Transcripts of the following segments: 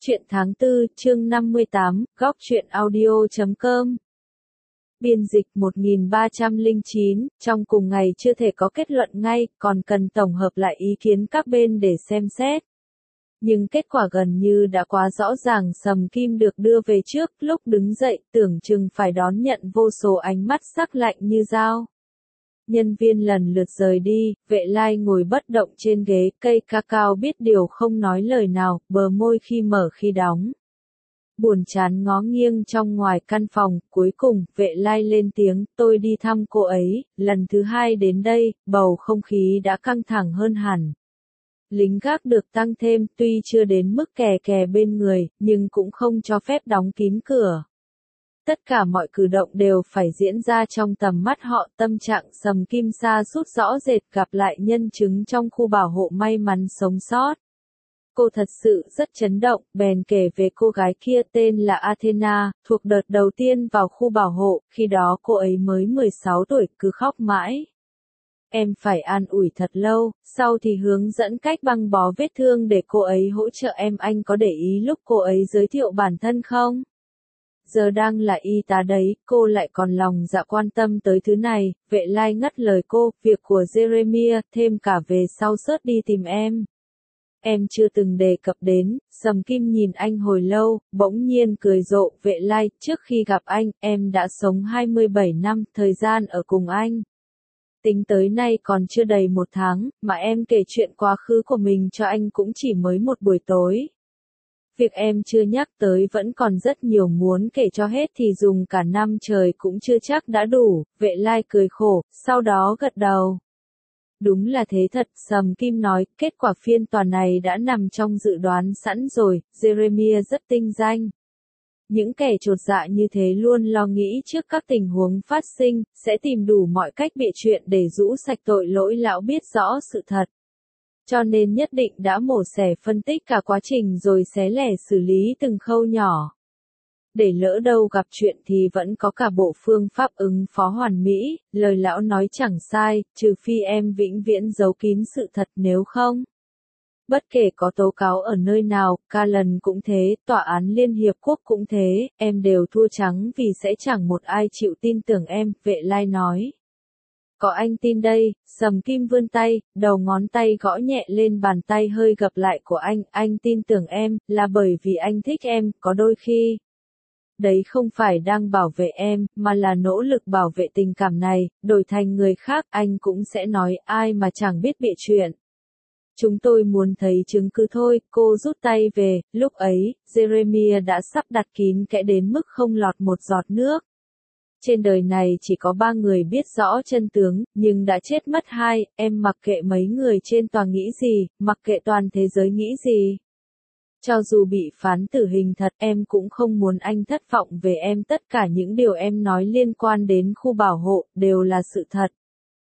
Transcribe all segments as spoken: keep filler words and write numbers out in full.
Truyện tháng tư, chương năm mươi tám, góc truyện audio chấm com. Biên dịch một nghìn ba trăm lẻ chín, trong cùng ngày chưa thể có kết luận ngay, còn cần tổng hợp lại ý kiến các bên để xem xét. Nhưng kết quả gần như đã quá rõ ràng. Sầm Kim được đưa về trước, lúc đứng dậy, tưởng chừng phải đón nhận vô số ánh mắt sắc lạnh như dao. Nhân viên lần lượt rời đi, Vệ Lai ngồi bất động trên ghế, cây cacao biết điều không nói lời nào, bờ môi khi mở khi đóng. Buồn chán ngó nghiêng trong ngoài căn phòng, cuối cùng, Vệ Lai lên tiếng, tôi đi thăm cô ấy, lần thứ hai đến đây, bầu không khí đã căng thẳng hơn hẳn. Lính gác được tăng thêm, tuy chưa đến mức kè kè bên người, nhưng cũng không cho phép đóng kín cửa. Tất cả mọi cử động đều phải diễn ra trong tầm mắt họ. Tâm trạng Sầm Kim sa sút rõ rệt, gặp lại nhân chứng trong khu bảo hộ may mắn sống sót. Cô thật sự rất chấn động, bèn kể về cô gái kia tên là Athena, thuộc đợt đầu tiên vào khu bảo hộ, khi đó cô ấy mới mười sáu tuổi, cứ khóc mãi. Em phải an ủi thật lâu, sau thì hướng dẫn cách băng bó vết thương để cô ấy hỗ trợ em. Anh có để ý lúc cô ấy giới thiệu bản thân không? Giờ đang là y tá đấy, cô lại còn lòng dạ quan tâm tới thứ này. Vệ Lai ngắt lời cô, việc của Jeremiah, thêm cả về sau sớt đi tìm em. Em chưa từng đề cập đến. Sầm Kim nhìn anh hồi lâu, bỗng nhiên cười rộ. Vệ Lai, trước khi gặp anh, em đã sống hai mươi bảy năm, thời gian ở cùng anh. Tính tới nay còn chưa đầy một tháng, mà em kể chuyện quá khứ của mình cho anh cũng chỉ mới một buổi tối. Việc em chưa nhắc tới vẫn còn rất nhiều muốn kể cho hết thì dùng cả năm trời cũng chưa chắc đã đủ. Vệ Lai cười khổ, sau đó gật đầu. Đúng là thế thật, Sầm Kim nói, kết quả phiên tòa này đã nằm trong dự đoán sẵn rồi, Jeremiah rất tinh danh. Những kẻ chột dạ như thế luôn lo nghĩ trước các tình huống phát sinh, sẽ tìm đủ mọi cách bịa chuyện để rũ sạch tội lỗi. Lão biết rõ sự thật. Cho nên nhất định đã mổ xẻ phân tích cả quá trình rồi xé lẻ xử lý từng khâu nhỏ. Để lỡ đâu gặp chuyện thì vẫn có cả bộ phương pháp ứng phó hoàn mỹ. Lời lão nói chẳng sai, trừ phi em vĩnh viễn giấu kín sự thật, nếu không. Bất kể có tố cáo ở nơi nào, ca lần cũng thế, tòa án Liên Hiệp Quốc cũng thế, em đều thua trắng vì sẽ chẳng một ai chịu tin tưởng em. Vệ Lai nói. Có anh tin đây. Sầm Kim vươn tay, đầu ngón tay gõ nhẹ lên bàn tay hơi gập lại của anh. Anh tin tưởng em, là bởi vì anh thích em, có đôi khi. Đấy không phải đang bảo vệ em, mà là nỗ lực bảo vệ tình cảm này. Đổi thành người khác, anh cũng sẽ nói ai mà chẳng biết bịa chuyện. Chúng tôi muốn thấy chứng cứ thôi. Cô rút tay về, lúc ấy, Jeremiah đã sắp đặt kín kẽ đến mức không lọt một giọt nước. Trên đời này chỉ có ba người biết rõ chân tướng, nhưng đã chết mất hai. Em mặc kệ mấy người trên tòa nghĩ gì, mặc kệ toàn thế giới nghĩ gì. Cho dù bị phán tử hình thật, em cũng không muốn anh thất vọng về em. Tất cả những điều em nói liên quan đến khu bảo hộ, đều là sự thật.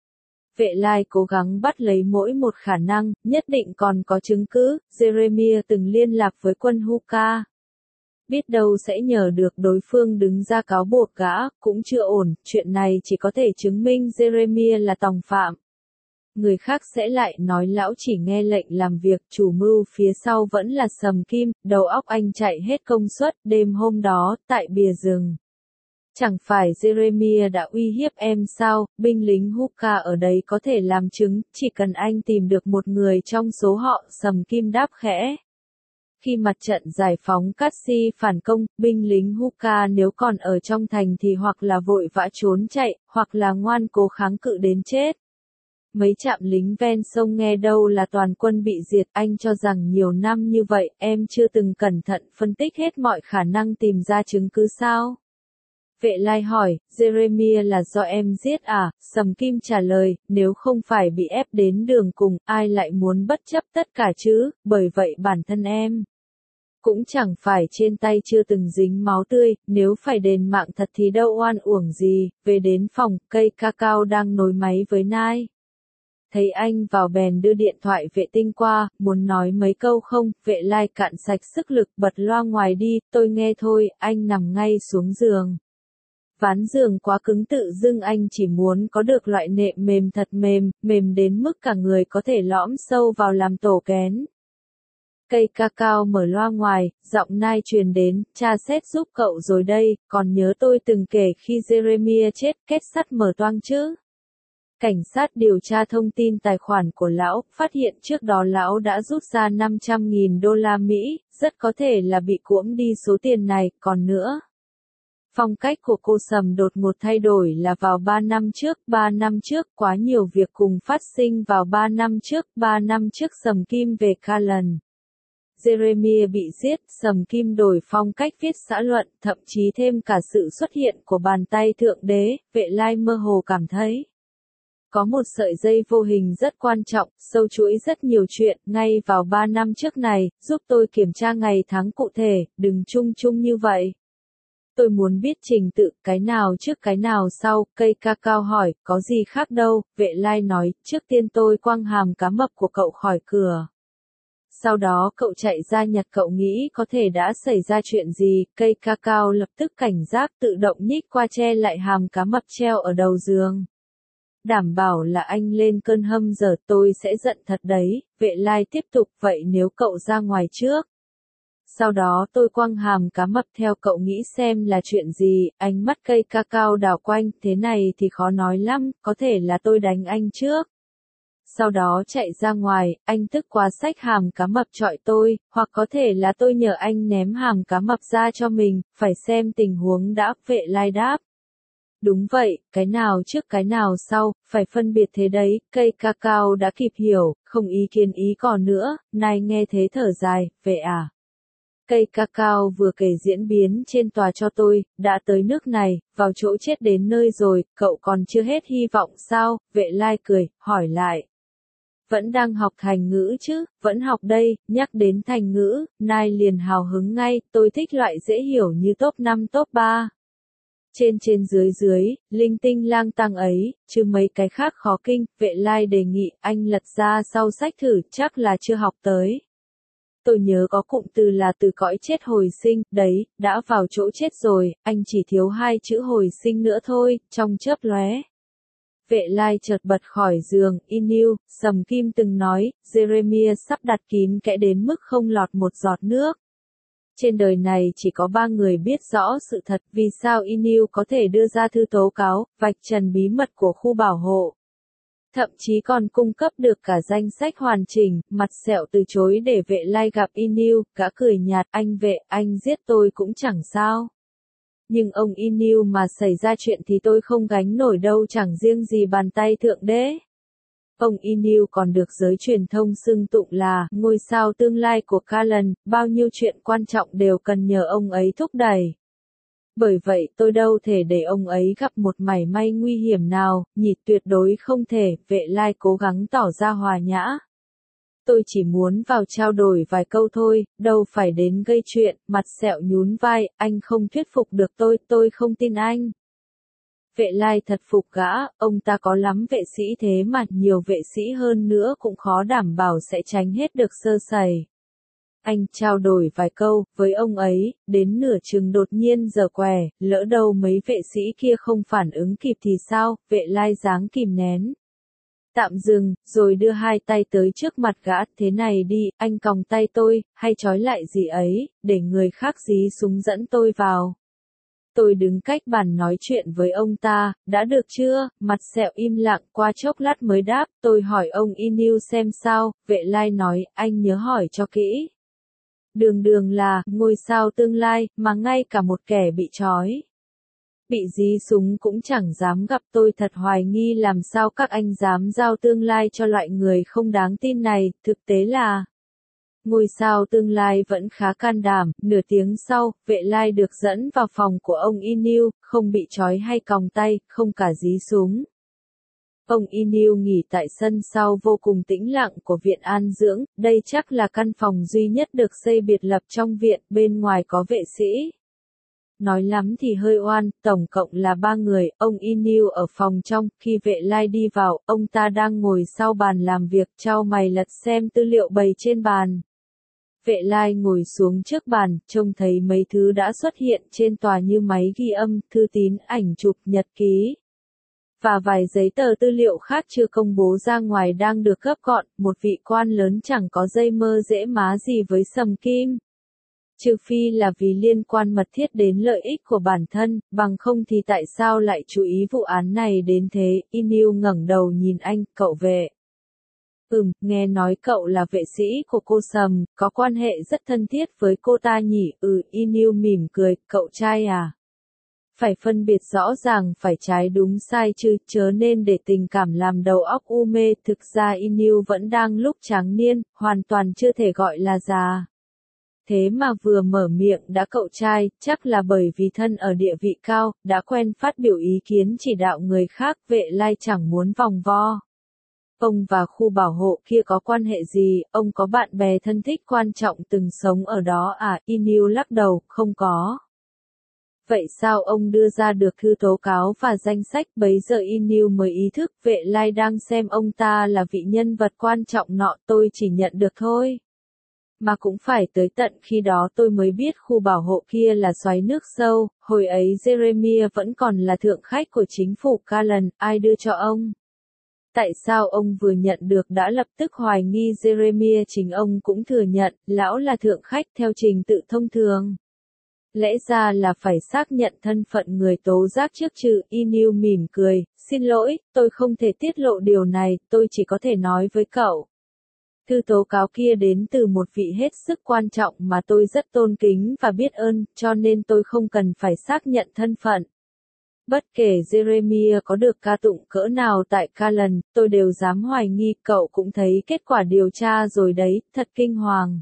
Vệ Lai cố gắng bắt lấy mỗi một khả năng, nhất định còn có chứng cứ. Jeremiah từng liên lạc với quân Hooker. Biết đâu sẽ nhờ được đối phương đứng ra cáo buộc gã, cũng chưa ổn. Chuyện này chỉ có thể chứng minh Jeremiah là tòng phạm. Người khác sẽ lại nói lão chỉ nghe lệnh làm việc, chủ mưu phía sau vẫn là Sầm Kim. Đầu óc anh chạy hết công suất. Đêm hôm đó, tại bìa rừng. Chẳng phải Jeremiah đã uy hiếp em sao? Binh lính Hooker ở đây có thể làm chứng, chỉ cần anh tìm được một người trong số họ. Sầm Kim đáp khẽ. Khi mặt trận giải phóng Cassi phản công, binh lính Hooker nếu còn ở trong thành thì hoặc là vội vã trốn chạy, hoặc là ngoan cố kháng cự đến chết. Mấy trạm lính ven sông nghe đâu là toàn quân bị diệt. Anh cho rằng nhiều năm như vậy, em chưa từng cẩn thận phân tích hết mọi khả năng tìm ra chứng cứ sao? Vệ Lai hỏi, Jeremiah là do em giết à? Sầm Kim trả lời, nếu không phải bị ép đến đường cùng, ai lại muốn bất chấp tất cả chứ? Bởi vậy bản thân em cũng chẳng phải trên tay chưa từng dính máu tươi. Nếu phải đền mạng thật thì đâu oan uổng gì. Về đến phòng, cây cacao đang nối máy với Nai. Thấy anh vào bèn đưa điện thoại vệ tinh qua, muốn nói mấy câu không? Vệ Lai cạn sạch sức lực, bật loa ngoài đi. Tôi nghe thôi. Anh nằm ngay xuống giường. Ván giường quá cứng, tự dưng anh chỉ muốn có được loại nệm mềm thật mềm, mềm đến mức cả người có thể lõm sâu vào làm tổ kén. Cây ca cao mở loa ngoài, giọng Nai truyền đến, cha xét giúp cậu rồi đây, còn nhớ tôi từng kể khi Jeremiah chết, kết sắt mở toang chứ? Cảnh sát điều tra thông tin tài khoản của lão, phát hiện trước đó lão đã rút ra năm trăm nghìn đô la Mỹ, rất có thể là bị cuỗm đi số tiền này, còn nữa. Phong cách của cô Sầm đột ngột thay đổi là vào ba năm trước, ba năm trước, quá nhiều việc cùng phát sinh vào ba năm trước, ba năm trước Sầm Kim về Callan. Jeremiah bị giết, Sầm Kim đổi phong cách viết xã luận, thậm chí thêm cả sự xuất hiện của bàn tay thượng đế, Vệ Lai mơ hồ cảm thấy. Có một sợi dây vô hình rất quan trọng, sâu chuỗi rất nhiều chuyện, ngay vào ba năm trước này, giúp tôi kiểm tra ngày tháng cụ thể, đừng chung chung như vậy. Tôi muốn biết trình tự, cái nào trước cái nào sau, cây ca cao hỏi, có gì khác đâu, Vệ Lai nói, trước tiên tôi quăng hàm cá mập của cậu khỏi cửa. Sau đó cậu chạy ra nhặt cậu nghĩ có thể đã xảy ra chuyện gì, cây ca cao lập tức cảnh giác tự động nhích qua che lại hàm cá mập treo ở đầu giường. Đảm bảo là anh lên cơn hâm giờ tôi sẽ giận thật đấy, Vệ Lai tiếp tục, vậy nếu cậu ra ngoài trước. Sau đó tôi quăng hàm cá mập theo cậu nghĩ xem là chuyện gì, ánh mắt cây ca cao đảo quanh, thế này thì khó nói lắm, có thể là tôi đánh anh trước. Sau đó chạy ra ngoài, anh tức quá xách hàm cá mập chọi tôi, hoặc có thể là tôi nhờ anh ném hàm cá mập ra cho mình, phải xem tình huống đã, Vệ Lai đáp. Đúng vậy, cái nào trước cái nào sau, phải phân biệt thế đấy, cây ca cao đã kịp hiểu, không ý kiến ý còn nữa, này nghe thế thở dài, vệ à. Cây ca cao vừa kể diễn biến trên tòa cho tôi, đã tới nước này, vào chỗ chết đến nơi rồi, cậu còn chưa hết hy vọng sao, Vệ Lai cười, hỏi lại. Vẫn đang học thành ngữ chứ, vẫn học đây, nhắc đến thành ngữ, Nai liền hào hứng ngay, tôi thích loại dễ hiểu như top năm top ba. Trên trên dưới dưới, linh tinh lang tăng ấy, chứ mấy cái khác khó kinh, Vệ Lai đề nghị, anh lật ra sau sách thử, chắc là chưa học tới. Tôi nhớ có cụm từ là từ cõi chết hồi sinh, đấy, đã vào chỗ chết rồi, anh chỉ thiếu hai chữ hồi sinh nữa thôi, trong chớp lóe. Vệ Lai chợt bật khỏi giường, Inu, Sầm Kim từng nói, Jeremiah sắp đặt kín kẽ đến mức không lọt một giọt nước. Trên đời này chỉ có ba người biết rõ sự thật, vì sao Inu có thể đưa ra thư tố cáo, vạch trần bí mật của khu bảo hộ. Thậm chí còn cung cấp được cả danh sách hoàn chỉnh, mặt sẹo từ chối để Vệ Lai gặp Inu, gã cười nhạt, anh Vệ, anh giết tôi cũng chẳng sao. Nhưng ông Inu mà xảy ra chuyện thì tôi không gánh nổi đâu, chẳng riêng gì bàn tay thượng đế. Ông Inu còn được giới truyền thông xưng tụng là ngôi sao tương lai của Callan, bao nhiêu chuyện quan trọng đều cần nhờ ông ấy thúc đẩy. Bởi vậy tôi đâu thể để ông ấy gặp một mảy may nguy hiểm nào, nhỉ, tuyệt đối không thể, Vệ Lai cố gắng tỏ ra hòa nhã. Tôi chỉ muốn vào trao đổi vài câu thôi, đâu phải đến gây chuyện, mặt sẹo nhún vai, anh không thuyết phục được tôi, tôi không tin anh. Vệ Lai thật phục gã, ông ta có lắm vệ sĩ thế mà nhiều vệ sĩ hơn nữa cũng khó đảm bảo sẽ tránh hết được sơ sẩy. Anh trao đổi vài câu với ông ấy, đến nửa chừng đột nhiên giở què, lỡ đâu mấy vệ sĩ kia không phản ứng kịp thì sao, Vệ Lai dáng kìm nén. Tạm dừng, rồi đưa hai tay tới trước mặt gã, thế này đi, anh còng tay tôi, hay trói lại gì ấy, để người khác dí súng dẫn tôi vào. Tôi đứng cách bàn nói chuyện với ông ta, đã được chưa, mặt sẹo im lặng qua chốc lát mới đáp, tôi hỏi ông Inu xem sao, Vệ Lai nói, anh nhớ hỏi cho kỹ. Đường đường là, ngôi sao tương lai, mà ngay cả một kẻ bị trói. Bị dí súng cũng chẳng dám gặp, tôi thật hoài nghi làm sao các anh dám giao tương lai cho loại người không đáng tin này, thực tế là. Ngôi sao tương lai vẫn khá can đảm, nửa tiếng sau, Vệ Lai được dẫn vào phòng của ông Inu, không bị trói hay còng tay, không cả dí súng. Ông Inu nghỉ tại sân sau vô cùng tĩnh lặng của viện an dưỡng, đây chắc là căn phòng duy nhất được xây biệt lập trong viện, bên ngoài có vệ sĩ. Nói lắm thì hơi oan, tổng cộng là ba người, ông Inu ở phòng trong, khi Vệ Lai đi vào, ông ta đang ngồi sau bàn làm việc, chau mày lật xem tư liệu bày trên bàn. Vệ Lai ngồi xuống trước bàn, trông thấy mấy thứ đã xuất hiện trên tòa như máy ghi âm, thư tín, ảnh chụp, nhật ký. và vài giấy tờ tư liệu khác chưa công bố ra ngoài đang được gấp gọn, một vị quan lớn chẳng có dây mơ dễ má gì với Sầm Kim. Trừ phi là vì liên quan mật thiết đến lợi ích của bản thân, bằng không thì tại sao lại chú ý vụ án này đến thế. Inu ngẩng đầu nhìn anh, cậu vệ. Ừm, nghe nói cậu là vệ sĩ của cô Sầm, có quan hệ rất thân thiết với cô ta nhỉ? Ừ, Inu mỉm cười, cậu trai à? Phải phân biệt rõ ràng phải trái đúng sai chứ, chớ nên để tình cảm làm đầu óc u mê. Thực ra Inu vẫn đang lúc tráng niên, hoàn toàn chưa thể gọi là già. Thế mà vừa mở miệng đã cậu trai, chắc là bởi vì thân ở địa vị cao, đã quen phát biểu ý kiến chỉ đạo người khác. Vệ Lai chẳng muốn vòng vo. Ông và khu bảo hộ kia có quan hệ gì, ông có bạn bè thân thích quan trọng từng sống ở đó à? Inu lắc đầu, không có. Vậy sao ông đưa ra được thư tố cáo và danh sách? Bấy giờ Inu mới ý thức Vệ Lai đang xem ông ta là vị nhân vật quan trọng nọ. Tôi chỉ nhận được thôi. Mà cũng phải tới tận khi đó tôi mới biết khu bảo hộ kia là xoáy nước sâu. Hồi ấy Jeremiah vẫn còn là thượng khách của chính phủ Callan. Ai đưa cho ông? Tại sao ông vừa nhận được đã lập tức hoài nghi Jeremiah? Chính ông cũng thừa nhận, lão là thượng khách theo trình tự thông thường. Lẽ ra là phải xác nhận thân phận người tố giác trước chứ. Inu mỉm cười, xin lỗi, tôi không thể tiết lộ điều này, tôi chỉ có thể nói với cậu. Thư tố cáo kia đến từ một vị hết sức quan trọng mà tôi rất tôn kính và biết ơn, cho nên tôi không cần phải xác nhận thân phận. Bất kể Jeremiah có được ca tụng cỡ nào tại Callan, tôi đều dám hoài nghi. Cậu cũng thấy kết quả điều tra rồi đấy, thật kinh hoàng.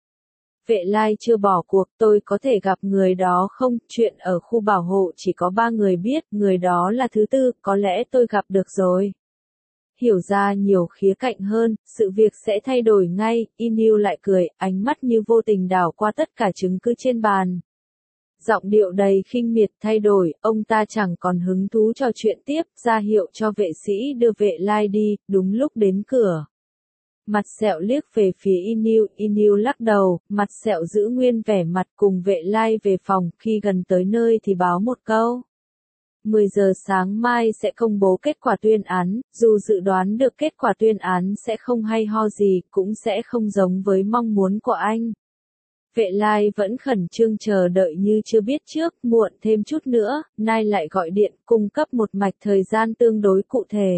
Vệ Lai chưa bỏ cuộc, tôi có thể gặp người đó không? Chuyện ở khu bảo hộ chỉ có ba người biết, người đó là thứ tư, có lẽ tôi gặp được rồi. Hiểu ra nhiều khía cạnh hơn, sự việc sẽ thay đổi ngay. Inu lại cười, ánh mắt như vô tình đảo qua tất cả chứng cứ trên bàn. Giọng điệu đầy khinh miệt. Thay đổi, ông ta chẳng còn hứng thú trò chuyện tiếp, ra hiệu cho vệ sĩ đưa Vệ Lai đi. Đúng lúc đến cửa, Mặt Sẹo liếc về phía Inu. Inu lắc đầu, Mặt Sẹo giữ nguyên vẻ mặt cùng Vệ Lai về phòng. Khi gần tới nơi thì báo một câu. mười giờ sáng mai sẽ công bố kết quả tuyên án. Dù dự đoán được kết quả tuyên án sẽ không hay ho gì, cũng sẽ không giống với mong muốn của anh. Vệ Lai vẫn khẩn trương chờ đợi như chưa biết trước. Muộn thêm chút nữa, Nai lại gọi điện, cung cấp một mạch thời gian tương đối cụ thể.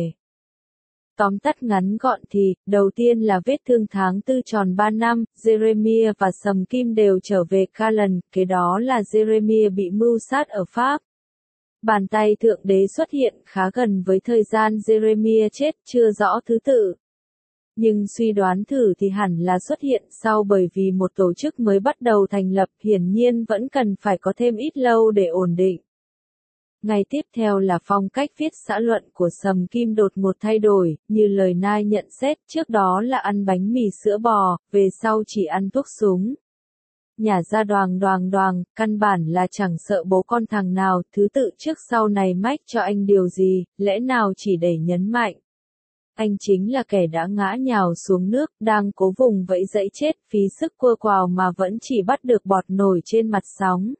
Tóm tắt ngắn gọn thì, đầu tiên là vết thương tháng tư tròn ba năm, Jeremiah và Sầm Kim đều trở về Callan, kế đó là Jeremiah bị mưu sát ở Pháp. Bàn tay Thượng Đế xuất hiện khá gần với thời gian Jeremiah chết, chưa rõ thứ tự. Nhưng suy đoán thử thì hẳn là xuất hiện sau, bởi vì một tổ chức mới bắt đầu thành lập, hiển nhiên vẫn cần phải có thêm ít lâu để ổn định. Ngày tiếp theo là phong cách viết xã luận của Sầm Kim đột ngột thay đổi, như lời Nai nhận xét, trước đó là ăn bánh mì sữa bò, về sau chỉ ăn thuốc súng. Nhả ra đoàng đoàng đoàng, căn bản là chẳng sợ bố con thằng nào, thứ tự trước sau này mách cho anh điều gì, lẽ nào chỉ để nhấn mạnh. Anh chính là kẻ đã ngã nhào xuống nước, đang cố vùng vẫy dãy chết, phí sức quơ quào mà vẫn chỉ bắt được bọt nổi trên mặt sóng.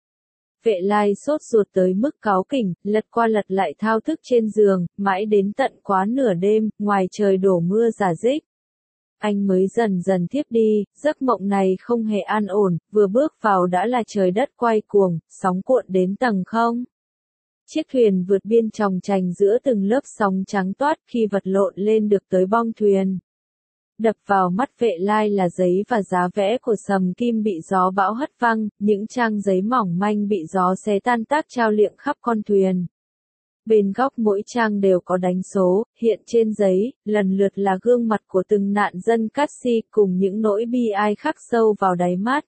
Vệ Lai sốt ruột tới mức cáu kỉnh, lật qua lật lại thao thức trên giường, mãi đến tận quá nửa đêm, ngoài trời đổ mưa rả rích. Anh mới dần dần thiếp đi, giấc mộng này không hề an ổn, vừa bước vào đã là trời đất quay cuồng, sóng cuộn đến tầng không. Chiếc thuyền vượt biên chòng chành giữa từng lớp sóng trắng toát, khi vật lộn lên được tới bong thuyền. Đập vào mắt Vệ Lai là giấy và giá vẽ của Sầm Kim bị gió bão hất văng, những trang giấy mỏng manh bị gió xé tan tác trao liệng khắp con thuyền. Bên góc mỗi trang đều có đánh số, hiện trên giấy, lần lượt là gương mặt của từng nạn dân cát si cùng những nỗi bi ai khắc sâu vào đáy mắt.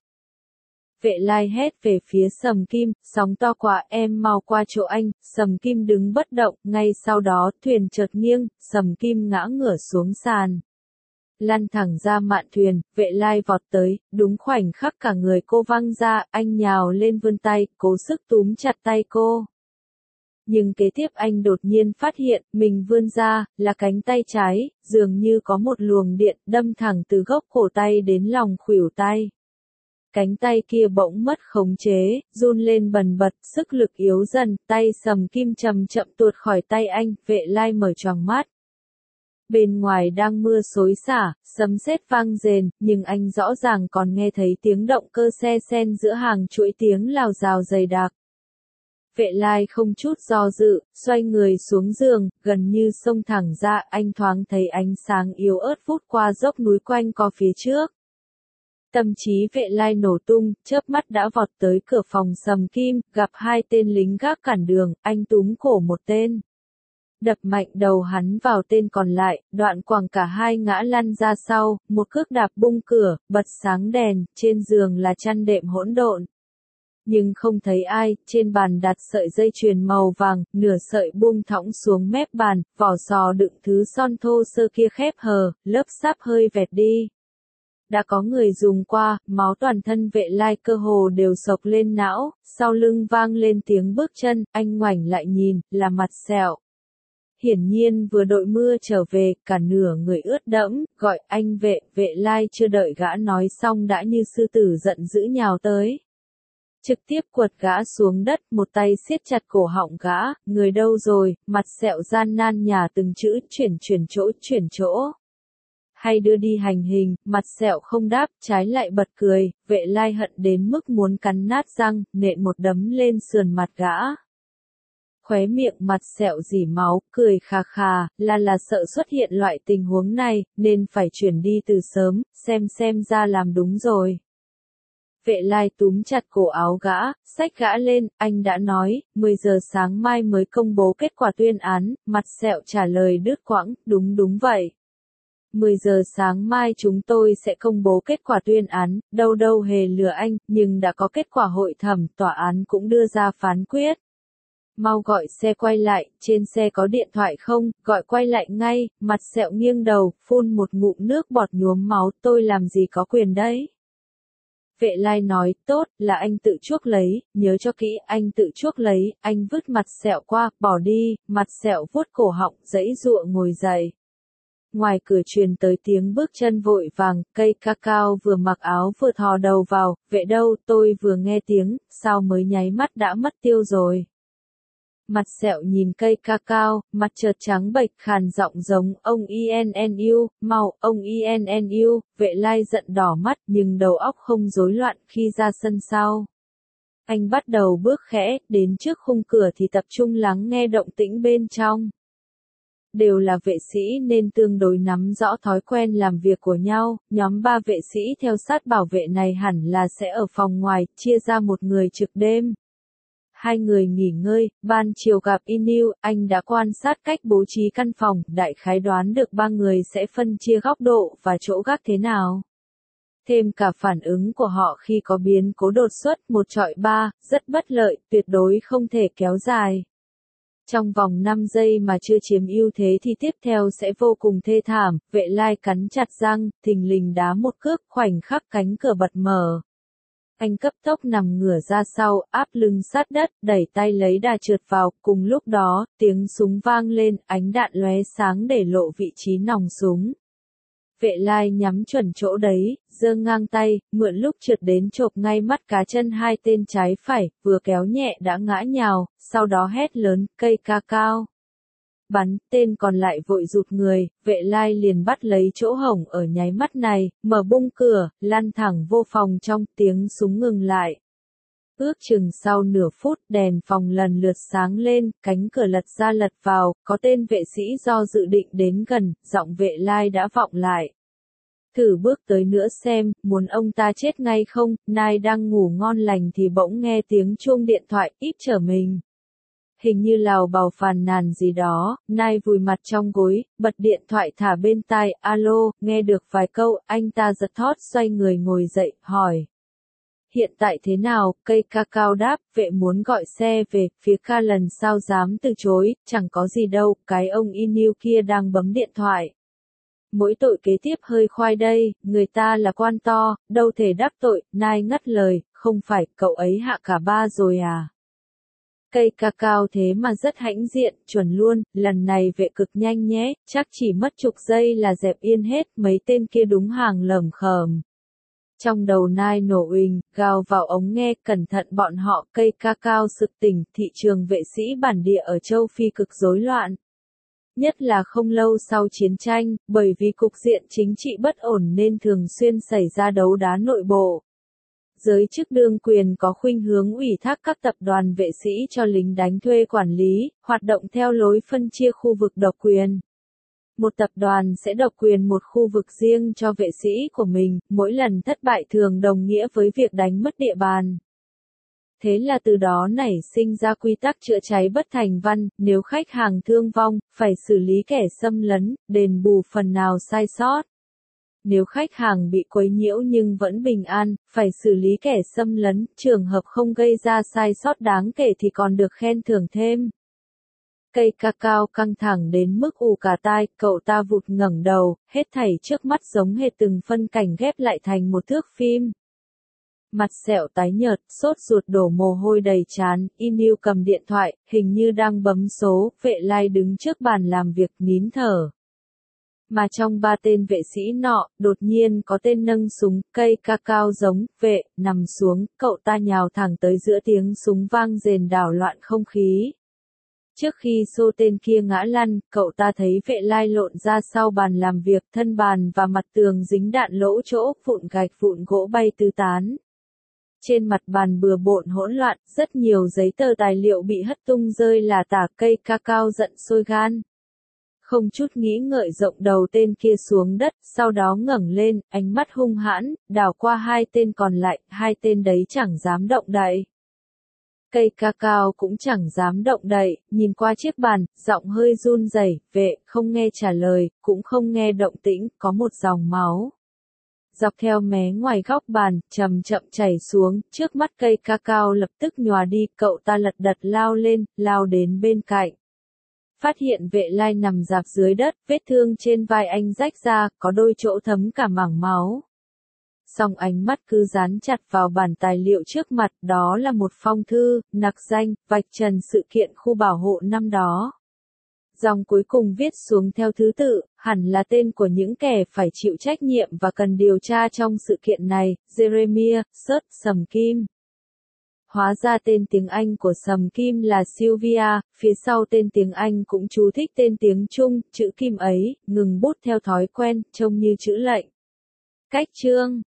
Vệ Lai hét về phía Sầm Kim, sóng to quá, em mau qua chỗ anh. Sầm Kim đứng bất động, ngay sau đó thuyền chợt nghiêng, Sầm Kim ngã ngửa xuống sàn. Lăn thẳng ra mạn thuyền, Vệ Lai vọt tới, đúng khoảnh khắc cả người cô văng ra, anh nhào lên vươn tay, cố sức túm chặt tay cô. Nhưng kế tiếp anh đột nhiên phát hiện, mình vươn ra, là cánh tay trái, dường như có một luồng điện, đâm thẳng từ gốc cổ tay đến lòng khuỷu tay. Cánh tay kia bỗng mất khống chế, run lên bần bật, sức lực yếu dần, tay Sầm Kim chậm chậm tuột khỏi tay anh, Vệ Lai mở choàng mắt. Bên ngoài đang mưa xối xả, sấm sét vang rền, nhưng anh rõ ràng còn nghe thấy tiếng động cơ xe xen giữa hàng chuỗi tiếng lào rào dày đặc. Vệ Lai không chút do dự, xoay người xuống giường, gần như xông thẳng ra, anh thoáng thấy ánh sáng yếu ớt vút qua dốc núi quanh co phía trước. Tâm trí Vệ Lai nổ tung, chớp mắt đã vọt tới cửa phòng Sầm Kim, gặp hai tên lính gác cản đường, anh túm cổ một tên. Đập mạnh đầu hắn vào tên còn lại, đoạn quẳng cả hai ngã lăn ra sau, một cước đạp bung cửa, bật sáng đèn, trên giường là chăn đệm hỗn độn. Nhưng không thấy ai, trên bàn đặt sợi dây chuyền màu vàng, nửa sợi buông thõng xuống mép bàn, vỏ sò đựng thứ son thô sơ kia khép hờ, lớp sáp hơi vẹt đi. Đã có người dùng qua, máu toàn thân Vệ Lai cơ hồ đều sộc lên não, sau lưng vang lên tiếng bước chân, anh ngoảnh lại nhìn, là Mặt Sẹo. Hiển nhiên vừa đội mưa trở về, cả nửa người ướt đẫm, gọi anh Vệ, Vệ Lai chưa đợi gã nói xong đã như sư tử giận dữ nhào tới. Trực tiếp quật gã xuống đất, một tay siết chặt cổ họng gã, người đâu rồi, Mặt Sẹo gian nan nhả từng chữ, chuyển chuyển chỗ, chuyển chỗ. Hay đưa đi hành hình, Mặt Sẹo không đáp, trái lại bật cười, Vệ Lai hận đến mức muốn cắn nát răng, nện một đấm lên sườn mặt gã. Khóe miệng Mặt Sẹo rỉ máu, cười khà khà, là là sợ xuất hiện loại tình huống này, nên phải chuyển đi từ sớm, xem xem ra làm đúng rồi. Vệ Lai túm chặt cổ áo gã, xách gã lên, anh đã nói, mười giờ sáng mai mới công bố kết quả tuyên án, Mặt Sẹo trả lời đứt quãng, đúng đúng vậy. mười giờ sáng mai chúng tôi sẽ công bố kết quả tuyên án, đâu đâu hề lừa anh, nhưng đã có kết quả hội thẩm, tòa án cũng đưa ra phán quyết. Mau gọi xe quay lại, trên xe có điện thoại không, gọi quay lại ngay, Mặt Sẹo nghiêng đầu, phun một ngụm nước bọt nhuốm máu, tôi làm gì có quyền đấy. Vệ Lai nói, tốt, là anh tự chuốc lấy, nhớ cho kỹ, anh tự chuốc lấy, anh vứt Mặt Sẹo qua, bỏ đi, Mặt Sẹo vuốt cổ họng, giãy giụa ngồi dậy. Ngoài cửa truyền tới tiếng bước chân vội vàng, cây ca cao vừa mặc áo vừa thò đầu vào, vệ đâu, tôi vừa nghe tiếng, sao mới nháy mắt đã mất tiêu rồi. Mặt Sẹo nhìn cây ca cao, mặt chợt trắng bệch, khàn giọng giống, ông i en en u, mau, ông i en en u, Vệ Lai giận đỏ mắt nhưng đầu óc không rối loạn khi ra sân sau. Anh bắt đầu bước khẽ, đến trước khung cửa thì tập trung lắng nghe động tĩnh bên trong. Đều là vệ sĩ nên tương đối nắm rõ thói quen làm việc của nhau, nhóm ba vệ sĩ theo sát bảo vệ này hẳn là sẽ ở phòng ngoài, chia ra một người trực đêm. Hai người nghỉ ngơi, ban chiều gặp Inu, anh đã quan sát cách bố trí căn phòng, đại khái đoán được ba người sẽ phân chia góc độ và chỗ gác thế nào. Thêm cả phản ứng của họ khi có biến cố đột xuất, một chọi ba, rất bất lợi, tuyệt đối không thể kéo dài. Trong vòng năm giây mà chưa chiếm ưu thế thì tiếp theo sẽ vô cùng thê thảm, Vệ Lai cắn chặt răng, thình lình đá một cước, khoảnh khắc cánh cửa bật mở. Anh cấp tốc nằm ngửa ra sau, áp lưng sát đất, đẩy tay lấy đà trượt vào, cùng lúc đó, tiếng súng vang lên, ánh đạn lóe sáng để lộ vị trí nòng súng. Vệ Lai nhắm chuẩn chỗ đấy, giơ ngang tay, mượn lúc trượt đến chộp ngay mắt cá chân hai tên trái phải, vừa kéo nhẹ đã ngã nhào, sau đó hét lớn, cây ca cao. Bắn, tên còn lại vội rụt người, Vệ Lai liền bắt lấy chỗ hổng ở nháy mắt này, mở bung cửa, lăn thẳng vô phòng trong, tiếng súng ngừng lại. Ước chừng sau nửa phút, đèn phòng lần lượt sáng lên, cánh cửa lật ra lật vào, có tên vệ sĩ do dự định đến gần, giọng Vệ Lai đã vọng lại. Thử bước tới nữa xem, muốn ông ta chết ngay không, Nai đang ngủ ngon lành thì bỗng nghe tiếng chuông điện thoại, íp trở mình. Hình như lào bào phàn nàn gì đó, Nai vùi mặt trong gối, bật điện thoại thả bên tai, alo, nghe được vài câu, anh ta giật thót xoay người ngồi dậy, hỏi. Hiện tại thế nào, cây ca cao đáp, vệ muốn gọi xe về, phía ca lần sao dám từ chối, chẳng có gì đâu, cái ông Inu kia đang bấm điện thoại. Mỗi tội kế tiếp hơi khoai đây, người ta là quan to, đâu thể đắc tội, Nai ngắt lời, không phải, cậu ấy hạ cả ba rồi à. Cây ca cao thế mà rất hãnh diện, chuẩn luôn, lần này vệ cực nhanh nhé, chắc chỉ mất chục giây là dẹp yên hết, mấy tên kia đúng hàng lởm khởm. Trong đầu nai nổ uỳnh, gào vào ống nghe, cẩn thận bọn họ, cây cacao sực tỉnh, thị trường vệ sĩ bản địa ở châu Phi cực rối loạn. Nhất là không lâu sau chiến tranh, bởi vì cục diện chính trị bất ổn nên thường xuyên xảy ra đấu đá nội bộ. Giới chức đương quyền có khuynh hướng ủy thác các tập đoàn vệ sĩ cho lính đánh thuê quản lý, hoạt động theo lối phân chia khu vực độc quyền. Một tập đoàn sẽ độc quyền một khu vực riêng cho vệ sĩ của mình, mỗi lần thất bại thường đồng nghĩa với việc đánh mất địa bàn. Thế là từ đó nảy sinh ra quy tắc chữa cháy bất thành văn, nếu khách hàng thương vong, phải xử lý kẻ xâm lấn, đền bù phần nào sai sót. Nếu khách hàng bị quấy nhiễu nhưng vẫn bình an, phải xử lý kẻ xâm lấn, trường hợp không gây ra sai sót đáng kể thì còn được khen thưởng thêm. Cây cacao căng thẳng đến mức ù cả tai, cậu ta vụt ngẩng đầu, hết thảy trước mắt giống hệt từng phân cảnh ghép lại thành một thước phim. Mặt sẹo tái nhợt, sốt ruột đổ mồ hôi đầy trán, Inu cầm điện thoại, hình như đang bấm số, vệ lai đứng trước bàn làm việc nín thở. Mà trong ba tên vệ sĩ nọ, đột nhiên có tên nâng súng, cây cacao giống, vệ, nằm xuống, cậu ta nhào thẳng tới giữa tiếng súng vang rền đảo loạn không khí. Trước khi xô tên kia ngã lăn, cậu ta thấy vệ lai lộn ra sau bàn làm việc, thân bàn và mặt tường dính đạn lỗ chỗ, vụn gạch vụn gỗ bay tứ tán. Trên mặt bàn bừa bộn hỗn loạn, rất nhiều giấy tờ tài liệu bị hất tung rơi là tả, cây cacao giận sôi gan. Không chút nghĩ ngợi rộng đầu tên kia xuống đất, sau đó ngẩng lên, ánh mắt hung hãn, đảo qua hai tên còn lại, hai tên đấy chẳng dám động đậy. Cây cacao cũng chẳng dám động đậy, nhìn qua chiếc bàn, giọng hơi run rẩy, vệ, không nghe trả lời, cũng không nghe động tĩnh, có một dòng máu. Dọc theo mé ngoài góc bàn, chậm chậm chảy xuống, trước mắt cây cacao lập tức nhòa đi, cậu ta lật đật lao lên, lao đến bên cạnh. Phát hiện vệ lai nằm rạp dưới đất, vết thương trên vai anh rách ra, có đôi chỗ thấm cả mảng máu. Song ánh mắt cứ dán chặt vào bản tài liệu trước mặt, đó là một phong thư, nặc danh, vạch trần sự kiện khu bảo hộ năm đó. Dòng cuối cùng viết xuống theo thứ tự, hẳn là tên của những kẻ phải chịu trách nhiệm và cần điều tra trong sự kiện này, Jeremiah, Sớt, Sầm Kim. Hóa ra tên tiếng Anh của Sầm Kim là Sylvia, phía sau tên tiếng Anh cũng chú thích tên tiếng Trung, chữ Kim ấy, ngừng bút theo thói quen, trông như chữ lệnh. Cách chương